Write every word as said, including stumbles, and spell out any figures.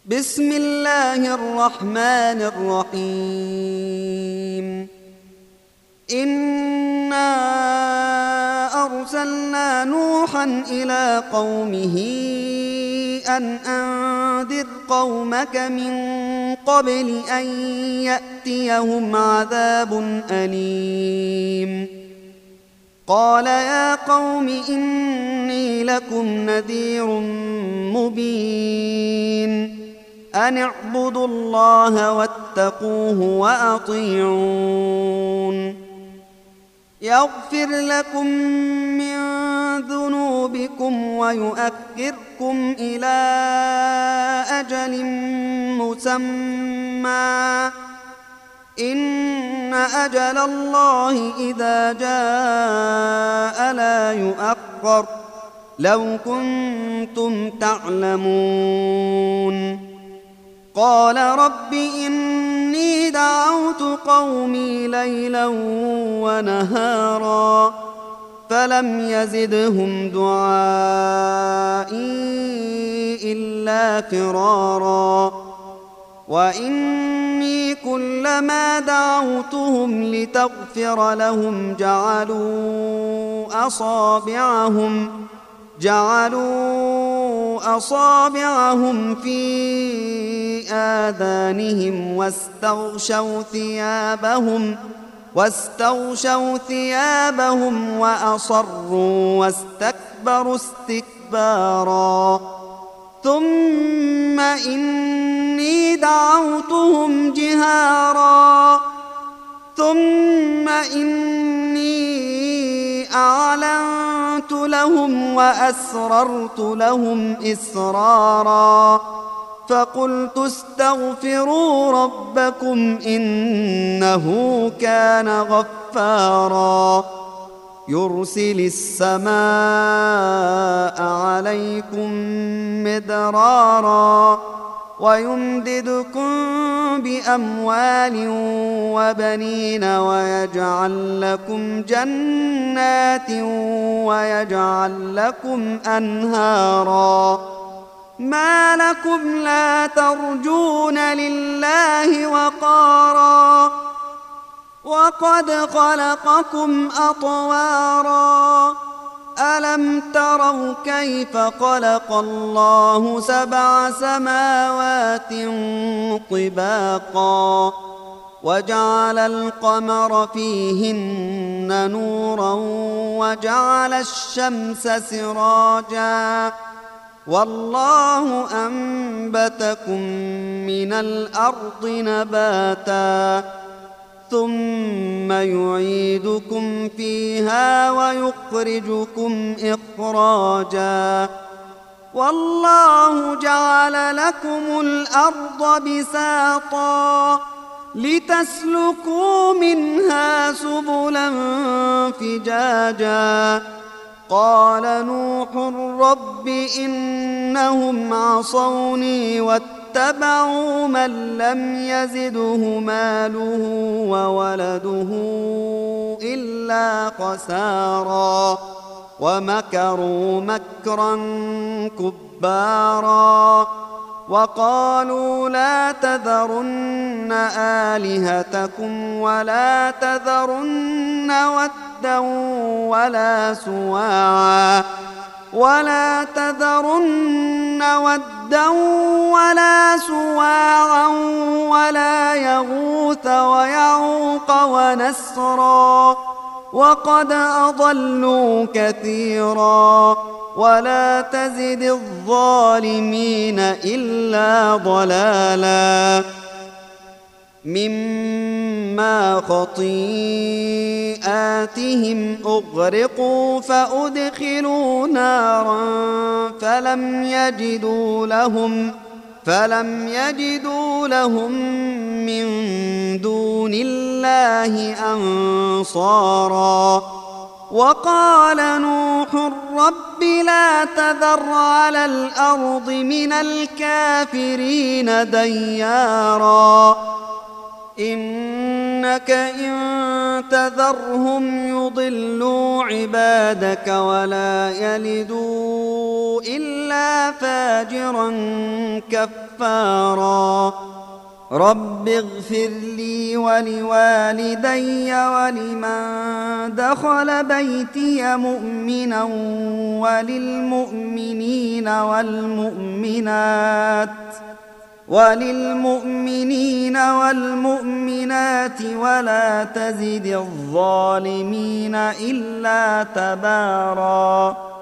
بسم الله الرحمن الرحيم. إنا أرسلنا نوحا إلى قومه أن أنذر قومك من قبل أن يأتيهم عذاب أليم. قال يا قوم إني لكم نذير مبين أن اعبدوا الله واتقوه وأطيعون يغفر لكم من ذنوبكم ويؤخركم إلى أجل مسمى إن أجل الله إذا جاء لا يؤخر لو كنتم تعلمون. قال رب إني دعوت قومي ليلا ونهارا فلم يزدهم دعائي إلا فرارا وإني كلما دعوتهم لتغفر لهم جعلوا أصابعهم جعلوا أصابعهم في آذانهم واستغشوا ثيابهم واستغشوا ثيابهم وأصروا واستكبروا استكبارا ثم إني دعوتهم جهارا ثم إني أعلنت لهم وأسررت لهم إسرارا فقلت استغفروا ربكم إنه كان غفارا يرسل السماء عليكم مدرارا ويمددكم بأموال وبنين ويجعل لكم جنات ويجعل لكم أنهارا ما لكم لا ترجون لله وقارا وقد خلقكم أطوارا ألم تروا كيف خلق الله سبع سماوات طباقا وجعل القمر فيهن نورا وجعل الشمس سراجا والله أنبتكم من الأرض نباتا ثم يعيدكم فيها ويخرجكم إخراجا والله جعل لكم الأرض بساطا لتسلكوا منها سبلا فجاجا قال نوح رب إنهم عصوني واتبعوا من لم يزده ماله وولده إلا خسارا ومكروا مكرا كبارا وقالوا لا تذرن آلهتكم ولا تذرن ودا ولا سواعا ولا تذرن ودا ولا سواعا ولا يغوث ويعوق ونسرا وقد أضلوا كثيرا ولا تزد الظالمين إلا ضلالا مما خطيئاتهم أغرقوا فأدخلوا نارا فلم يجدوا لهم فلم يجدوا لهم من دون الله أنصارا وقال نوح رب لا تذر على الأرض من الكافرين ديارا إنك إن تذرهم يضلوا عبادك ولا يلدوا إلا فاجرا كفارا رب اغفر لي ولوالدي ولمن دخل بيتي مؤمنا وللمؤمنين والمؤمنات وللمؤمنين والمؤمنات ولا تزد الظالمين إلا تباراً